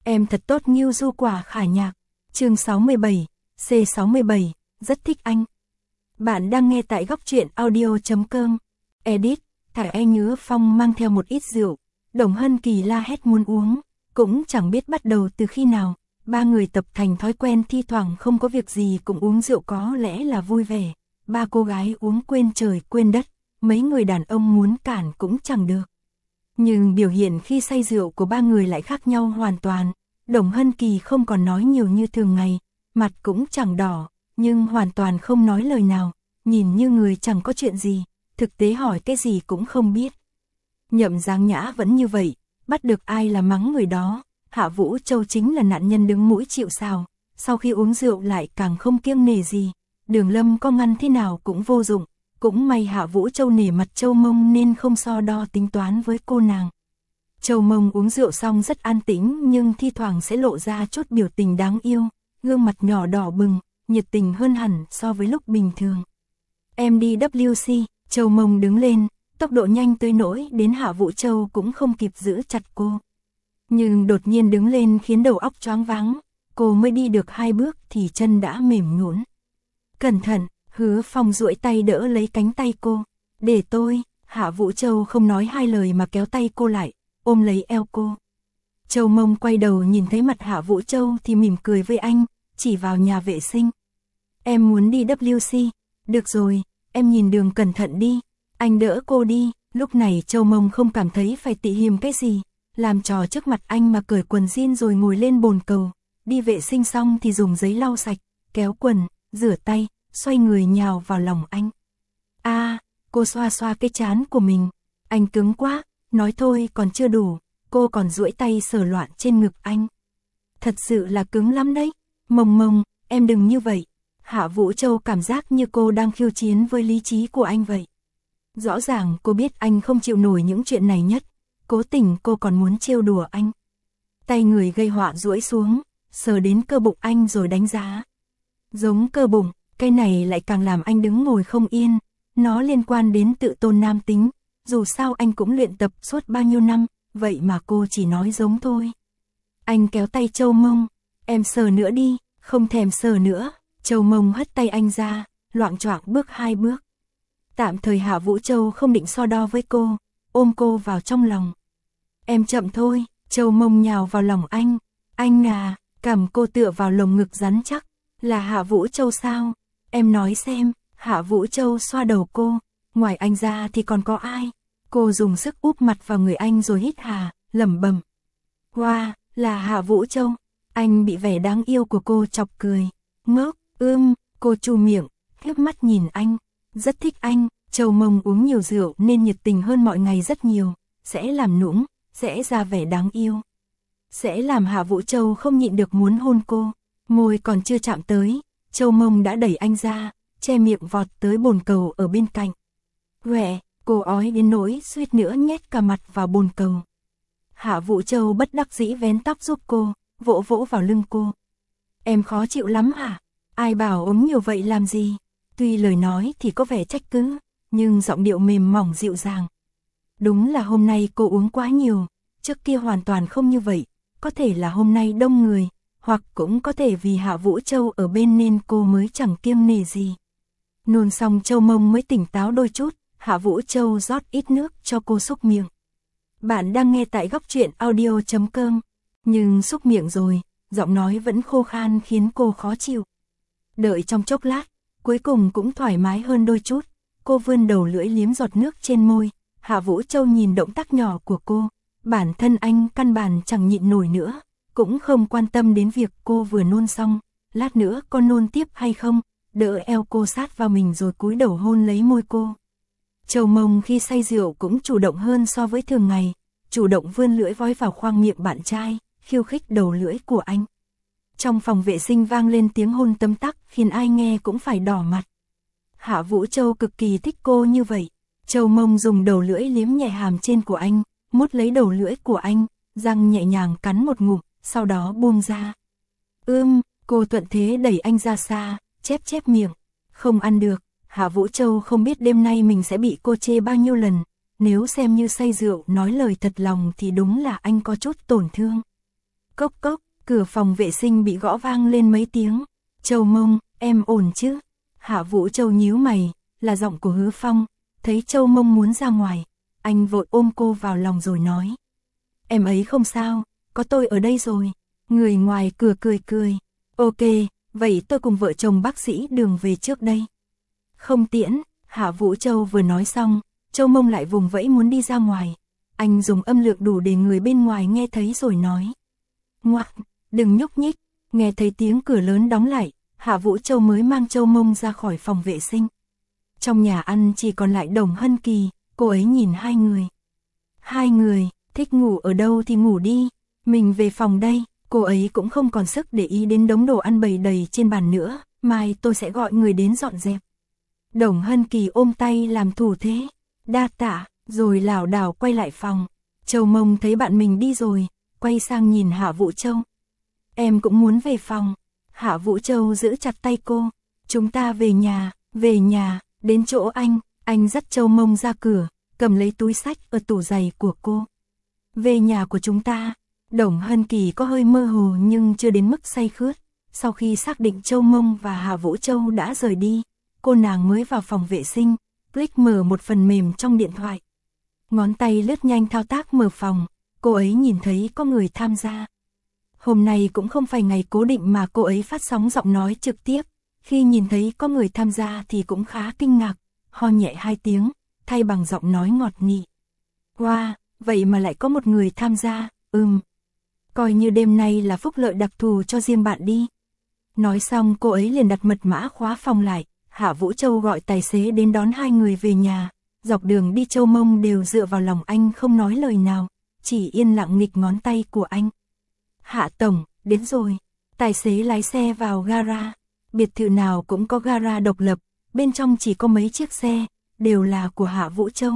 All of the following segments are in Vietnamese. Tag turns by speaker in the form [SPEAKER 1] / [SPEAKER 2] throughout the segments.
[SPEAKER 1] Em thật tốt Ngưu Du Quả Khả Nhạc. Chương 67, C67, rất thích anh. Bạn đang nghe tại góc truyện audio.com. Edit, Thải Anh Nhớ Phong mang theo một ít rượu. Đồng Hân Kỳ la hét muốn uống, cũng chẳng biết bắt đầu từ khi nào. Ba người tập thành thói quen thi thoảng không có việc gì cũng uống rượu, có lẽ là vui vẻ. Ba cô gái uống quên trời quên đất, mấy người đàn ông muốn cản cũng chẳng được. Nhưng biểu hiện khi say rượu của ba người lại khác nhau hoàn toàn. Đồng Hân Kỳ không còn nói nhiều như thường ngày, mặt cũng chẳng đỏ, nhưng hoàn toàn không nói lời nào, nhìn như người chẳng có chuyện gì, thực tế hỏi cái gì cũng không biết. Nhậm Giáng Nhã vẫn như vậy, bắt được ai là mắng người đó. Hạ Vũ Châu chính là nạn nhân đứng mũi chịu sào, sau khi uống rượu lại càng không kiêng nể gì. Đường Lâm có ngăn thế nào cũng vô dụng, cũng may Hạ Vũ Châu nể mặt Châu Mông nên không so đo tính toán với cô nàng. Châu Mông uống rượu xong rất an tĩnh nhưng thi thoảng sẽ lộ ra chút biểu tình đáng yêu, gương mặt nhỏ đỏ bừng, nhiệt tình hơn hẳn so với lúc bình thường. Em đi WC, Châu Mông đứng lên, tốc độ nhanh tới nỗi đến Hạ Vũ Châu cũng không kịp giữ chặt cô. Nhưng đột nhiên đứng lên khiến đầu óc choáng váng, cô mới đi được 2 bước thì chân đã mềm nhũn. Cẩn thận, Hứa Phong duỗi tay đỡ lấy cánh tay cô. Để tôi, Hạ Vũ Châu không nói hai lời mà kéo tay cô lại, ôm lấy eo cô. Châu Mông quay đầu nhìn thấy mặt Hạ Vũ Châu thì mỉm cười với anh, chỉ vào nhà vệ sinh. Em muốn đi WC, được rồi, em nhìn đường cẩn thận đi, anh đỡ cô đi. Lúc này Châu Mông không cảm thấy phải tị hiềm cái gì, làm trò trước mặt anh mà cởi quần jean rồi ngồi lên bồn cầu. Đi vệ sinh xong thì dùng giấy lau sạch, kéo quần, rửa tay, xoay người nhào vào lòng anh. Cô xoa xoa cái trán của mình. Anh cứng quá, nói thôi còn chưa đủ, cô còn duỗi tay sờ loạn trên ngực anh. Thật sự là cứng lắm đấy. Mông Mông, em đừng như vậy. Hạ Vũ Châu cảm giác như cô đang khiêu chiến với lý trí của anh vậy. Rõ ràng cô biết anh không chịu nổi những chuyện này nhất, cố tình cô còn muốn trêu đùa anh. Tay người gây họa duỗi xuống, sờ đến cơ bụng anh rồi đánh giá. Giống cơ bụng, cái này lại càng làm anh đứng ngồi không yên. Nó liên quan đến tự tôn nam tính, dù sao anh cũng luyện tập suốt bao nhiêu năm, vậy mà cô chỉ nói giống thôi. Anh kéo tay Châu Mông, em sờ nữa đi, không thèm sờ nữa. Châu Mông hất tay anh ra, loạng choạng bước 2 bước. Tạm thời Hạ Vũ Châu không định so đo với cô, ôm cô vào trong lòng. Em chậm thôi. Châu Mông nhào vào lòng anh à, cảm cô tựa vào lồng ngực rắn chắc. Là Hạ Vũ Châu sao? Em nói xem. Hạ Vũ Châu xoa đầu cô, ngoài anh ra thì còn có ai? Cô dùng sức úp mặt vào người anh rồi hít hà, lẩm bẩm. Wow, là Hạ Vũ Châu. Anh bị vẻ đáng yêu của cô chọc cười. Ngốc, cô chu miệng, hiếp mắt nhìn anh. Rất thích anh. Châu Mông uống nhiều rượu nên nhiệt tình hơn mọi ngày rất nhiều, sẽ làm nũng, sẽ ra vẻ đáng yêu, sẽ làm Hạ Vũ Châu không nhịn được muốn hôn cô. Môi còn chưa chạm tới, Châu Mông đã đẩy anh ra, che miệng vọt tới bồn cầu ở bên cạnh. Quẹ, cô ói đến nỗi suýt nữa nhét cả mặt vào bồn cầu. Hạ Vũ Châu bất đắc dĩ vén tóc giúp cô, vỗ vỗ vào lưng cô. Em khó chịu lắm hả? Ai bảo uống nhiều vậy làm gì? Tuy lời nói thì có vẻ trách cứ, nhưng giọng điệu mềm mỏng dịu dàng. Đúng là hôm nay cô uống quá nhiều, trước kia hoàn toàn không như vậy, có thể là hôm nay đông người, hoặc cũng có thể vì Hạ Vũ Châu ở bên nên cô mới chẳng kiêng nể gì. Nôn xong Châu Mông mới tỉnh táo đôi chút, Hạ Vũ Châu rót ít nước cho cô xúc miệng. Bạn đang nghe tại góc truyện audio.com, nhưng xúc miệng rồi, giọng nói vẫn khô khan khiến cô khó chịu. Đợi trong chốc lát, cuối cùng cũng thoải mái hơn đôi chút, cô vươn đầu lưỡi liếm giọt nước trên môi. Hạ Vũ Châu nhìn động tác nhỏ của cô, bản thân anh căn bản chẳng nhịn nổi nữa, cũng không quan tâm đến việc cô vừa nôn xong, lát nữa có nôn tiếp hay không, đỡ eo cô sát vào mình rồi cúi đầu hôn lấy môi cô. Châu Mông khi say rượu cũng chủ động hơn so với thường ngày, chủ động vươn lưỡi vói vào khoang miệng bạn trai, khiêu khích đầu lưỡi của anh. Trong phòng vệ sinh vang lên tiếng hôn tấm tắc khiến ai nghe cũng phải đỏ mặt. Hạ Vũ Châu cực kỳ thích cô như vậy. Châu Mông dùng đầu lưỡi liếm nhẹ hàm trên của anh, mút lấy đầu lưỡi của anh, răng nhẹ nhàng cắn một ngụm, sau đó buông ra. Cô thuận thế đẩy anh ra xa, chép miệng. Không ăn được. Hạ Vũ Châu không biết đêm nay mình sẽ bị cô chê bao nhiêu lần. Nếu xem như say rượu nói lời thật lòng thì đúng là anh có chút tổn thương. Cốc cốc, cửa phòng vệ sinh bị gõ vang lên mấy tiếng. Châu Mông, em ổn chứ? Hạ Vũ Châu nhíu mày, là giọng của Hứa Phong. Thấy Châu Mông muốn ra ngoài, anh vội ôm cô vào lòng rồi nói. Em ấy không sao, có tôi ở đây rồi. Người ngoài cửa cười cười. Ok, vậy tôi cùng vợ chồng bác sĩ Đường về trước đây. Không tiễn, Hạ Vũ Châu vừa nói xong, Châu Mông lại vùng vẫy muốn đi ra ngoài. Anh dùng âm lượng đủ để người bên ngoài nghe thấy rồi nói. Ngoặc, đừng nhúc nhích. Nghe thấy tiếng cửa lớn đóng lại, Hạ Vũ Châu mới mang Châu Mông ra khỏi phòng vệ sinh. Trong nhà ăn chỉ còn lại Đồng Hân Kỳ, cô ấy nhìn hai người. Hai người, thích ngủ ở đâu thì ngủ đi, mình về phòng đây. Cô ấy cũng không còn sức để ý đến đống đồ ăn bày đầy trên bàn nữa, mai tôi sẽ gọi người đến dọn dẹp. Đồng Hân Kỳ ôm tay làm thủ thế, đa tạ, rồi lảo đảo quay lại phòng. Châu Mông thấy bạn mình đi rồi, quay sang nhìn Hạ Vũ Châu. Em cũng muốn về phòng. Hạ Vũ Châu giữ chặt tay cô. Chúng ta về nhà, đến chỗ anh dắt Châu Mông ra cửa, cầm lấy túi xách ở tủ giày của cô. Về nhà của chúng ta. Đồng Hân Kỳ có hơi mơ hồ nhưng chưa đến mức say khướt. Sau khi xác định Châu Mông và Hạ Vũ Châu đã rời đi, cô nàng mới vào phòng vệ sinh, click mở một phần mềm trong điện thoại. Ngón tay lướt nhanh thao tác mở phòng, cô ấy nhìn thấy có người tham gia. Hôm nay cũng không phải ngày cố định mà cô ấy phát sóng giọng nói trực tiếp. Khi nhìn thấy có người tham gia thì cũng khá kinh ngạc, ho nhẹ 2 tiếng, thay bằng giọng nói ngọt nị. Wow, vậy mà lại có một người tham gia, coi như đêm nay là phúc lợi đặc thù cho riêng bạn đi. Nói xong cô ấy liền đặt mật mã khóa phòng lại. Hạ Vũ Châu gọi tài xế đến đón hai người về nhà. Dọc đường đi Châu Mông đều dựa vào lòng anh không nói lời nào, chỉ yên lặng nghịch ngón tay của anh. Hạ tổng, đến rồi. Tài xế lái xe vào gara. Biệt thự nào cũng có gara độc lập, bên trong chỉ có mấy chiếc xe, đều là của Hạ Vũ Châu.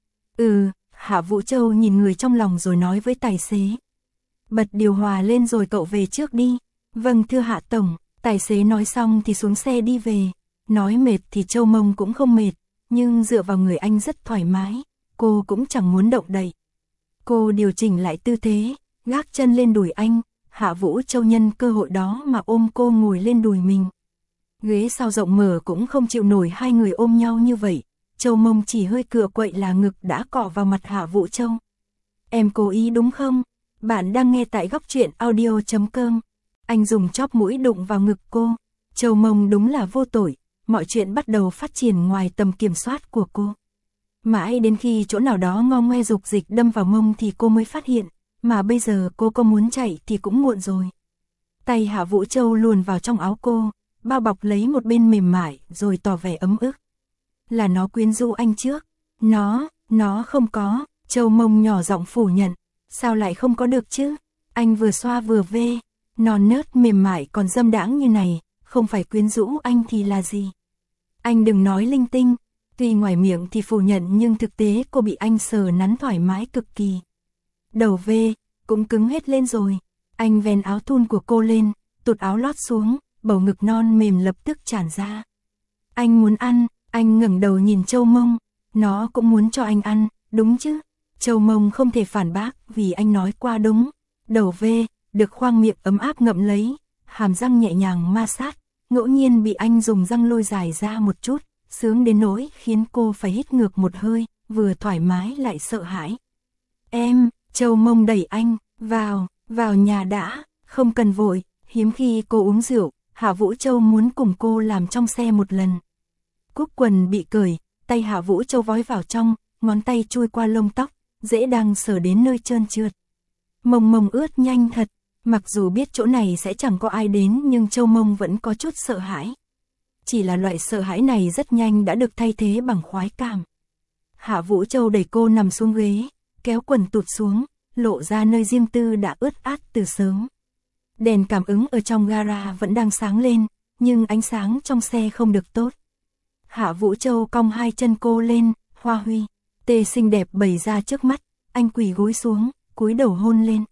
[SPEAKER 1] Hạ Vũ Châu nhìn người trong lòng rồi nói với tài xế. Bật điều hòa lên rồi cậu về trước đi. Vâng thưa Hạ tổng. Tài xế nói xong thì xuống xe đi về. Nói mệt thì Châu Mông cũng không mệt, nhưng dựa vào người anh rất thoải mái, cô cũng chẳng muốn động đậy. Cô điều chỉnh lại tư thế, gác chân lên đùi anh. Hạ Vũ Châu nhân cơ hội đó mà ôm cô ngồi lên đùi mình. Ghế sau rộng mở cũng không chịu nổi hai người ôm nhau như vậy. Châu Mông chỉ hơi cựa quậy là ngực đã cọ vào mặt Hạ Vũ Châu. Em cố ý đúng không? Bạn đang nghe tại góc truyện audio.com. Anh dùng chóp mũi đụng vào ngực cô. Châu Mông đúng là vô tội. Mọi chuyện bắt đầu phát triển ngoài tầm kiểm soát của cô. Mãi đến khi chỗ nào đó ngo ngoe dục dịch đâm vào mông thì cô mới phát hiện. Mà bây giờ cô có muốn chạy thì cũng muộn rồi. Tay Hạ Vũ Châu luồn vào trong áo cô, bao bọc lấy một bên mềm mại rồi tỏ vẻ ấm ức. Là nó quyến rũ anh trước. Nó không có. Châu Mông nhỏ giọng phủ nhận. Sao lại không có được chứ? Anh vừa xoa vừa vê. Non nớt mềm mại còn dâm đãng như này, không phải quyến rũ anh thì là gì? Anh đừng nói linh tinh. Tuy ngoài miệng thì phủ nhận nhưng thực tế cô bị anh sờ nắn thoải mái cực kỳ. Đầu vê, cũng cứng hết lên rồi. Anh vén áo thun của cô lên, tụt áo lót xuống, bầu ngực non mềm lập tức tràn ra. Anh muốn ăn, anh ngẩng đầu nhìn Châu Mông. Nó cũng muốn cho anh ăn, đúng chứ? Châu Mông không thể phản bác vì anh nói qua đúng. Đầu vê, được khoang miệng ấm áp ngậm lấy, hàm răng nhẹ nhàng ma sát, ngẫu nhiên bị anh dùng răng lôi dài ra một chút, sướng đến nỗi khiến cô phải hít ngược một hơi, vừa thoải mái lại sợ hãi. Em, Châu Mông đẩy anh, vào nhà đã, không cần vội, hiếm khi cô uống rượu, Hạ Vũ Châu muốn cùng cô làm trong xe một lần. Cúc quần bị cởi, tay Hạ Vũ Châu vói vào trong, ngón tay chui qua lông tóc, dễ đang sờ đến nơi trơn trượt. Mông ướt nhanh thật, mặc dù biết chỗ này sẽ chẳng có ai đến nhưng Châu Mông vẫn có chút sợ hãi. Chỉ là loại sợ hãi này rất nhanh đã được thay thế bằng khoái cảm. Hạ Vũ Châu đẩy cô nằm xuống ghế, kéo quần tụt xuống, lộ ra nơi riêng tư đã ướt át từ sớm. Đèn cảm ứng ở trong gara vẫn đang sáng lên, nhưng ánh sáng trong xe không được tốt. Hạ Vũ Châu cong hai chân cô lên, Hoa Huy, tê xinh đẹp bày ra trước mắt, anh quỳ gối xuống, cúi đầu hôn lên.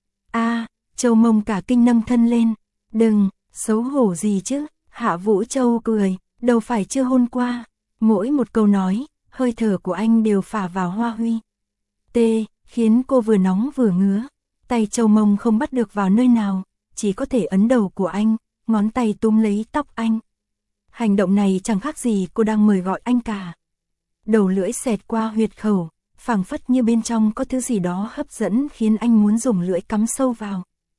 [SPEAKER 1] Châu Mông cả kinh nâng thân lên, đừng, xấu hổ gì chứ, Hạ Vũ Châu cười, đâu phải chưa hôn qua, mỗi một câu nói, hơi thở của anh đều phả vào Hoa Huy. Tê, khiến cô vừa nóng vừa ngứa, Tay Châu Mông không bắt được vào nơi nào, chỉ có thể ấn đầu của anh, ngón tay túm lấy tóc anh. Hành động này chẳng khác gì cô đang mời gọi anh cả. Đầu lưỡi xẹt qua huyệt khẩu, phảng phất như bên trong có thứ gì đó hấp dẫn khiến anh muốn dùng lưỡi cắm sâu vào.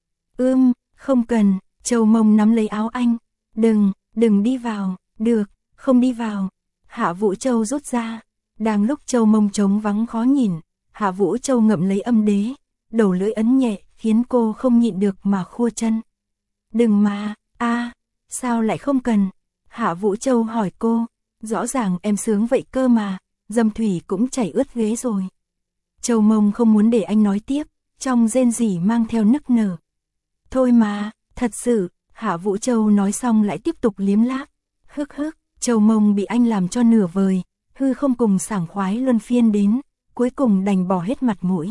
[SPEAKER 1] Không cần, Châu Mông nắm lấy áo anh. Đừng đi vào, được, không đi vào. Hạ Vũ Châu rút ra. Đang lúc Châu Mông trống vắng khó nhìn, Hạ Vũ Châu ngậm lấy âm đế, đầu lưỡi ấn nhẹ khiến cô không nhịn được mà khua chân. Đừng mà, sao lại không cần? Hạ Vũ Châu hỏi cô, rõ ràng em sướng vậy cơ mà, dâm thủy cũng chảy ướt ghế rồi. Châu Mông không muốn để anh nói tiếp, trong rên rỉ mang theo nức nở. Thôi mà, thật sự, Hạ Vũ Châu nói xong lại tiếp tục liếm láp. Châu Mông bị anh làm cho nửa vời, hư không cùng sảng khoái luân phiên đến, cuối cùng đành bỏ hết mặt mũi.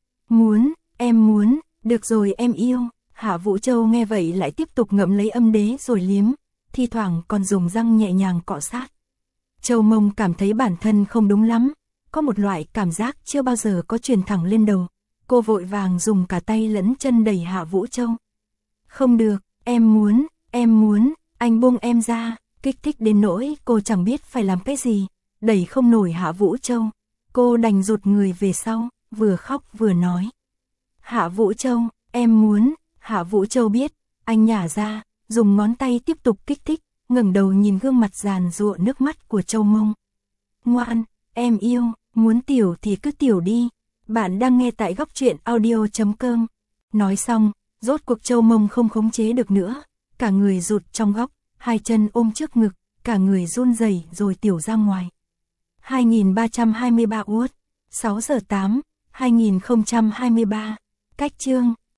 [SPEAKER 1] Em muốn, được rồi em yêu. Hạ Vũ Châu nghe vậy lại tiếp tục ngậm lấy âm đế rồi liếm, thi thoảng còn dùng răng nhẹ nhàng cọ sát. Châu Mông cảm thấy bản thân không đúng lắm, có một loại cảm giác chưa bao giờ có truyền thẳng lên đầu. Cô vội vàng dùng cả tay lẫn chân đẩy Hạ Vũ Châu. Không được, em muốn, anh buông em ra, kích thích đến nỗi cô chẳng biết phải làm cái gì, đẩy không nổi Hạ Vũ Châu. Cô đành rụt người về sau, vừa khóc vừa nói. Hạ Vũ Châu, em muốn. Hạ Vũ Châu biết, anh nhả ra, dùng ngón tay tiếp tục kích thích, ngẩng đầu nhìn gương mặt giàn giụa nước mắt của Châu Mông. Ngoan, em yêu, muốn tiểu thì cứ tiểu đi. Bạn đang nghe tại Góc Truyện Audio.com. Nói xong, rốt cuộc Châu Mông không khống chế được nữa, cả người rụt trong góc, hai chân ôm trước ngực, cả người run rẩy rồi tiểu ra ngoài. 2323 Uất, 6 giờ 8, 2023, cách chương.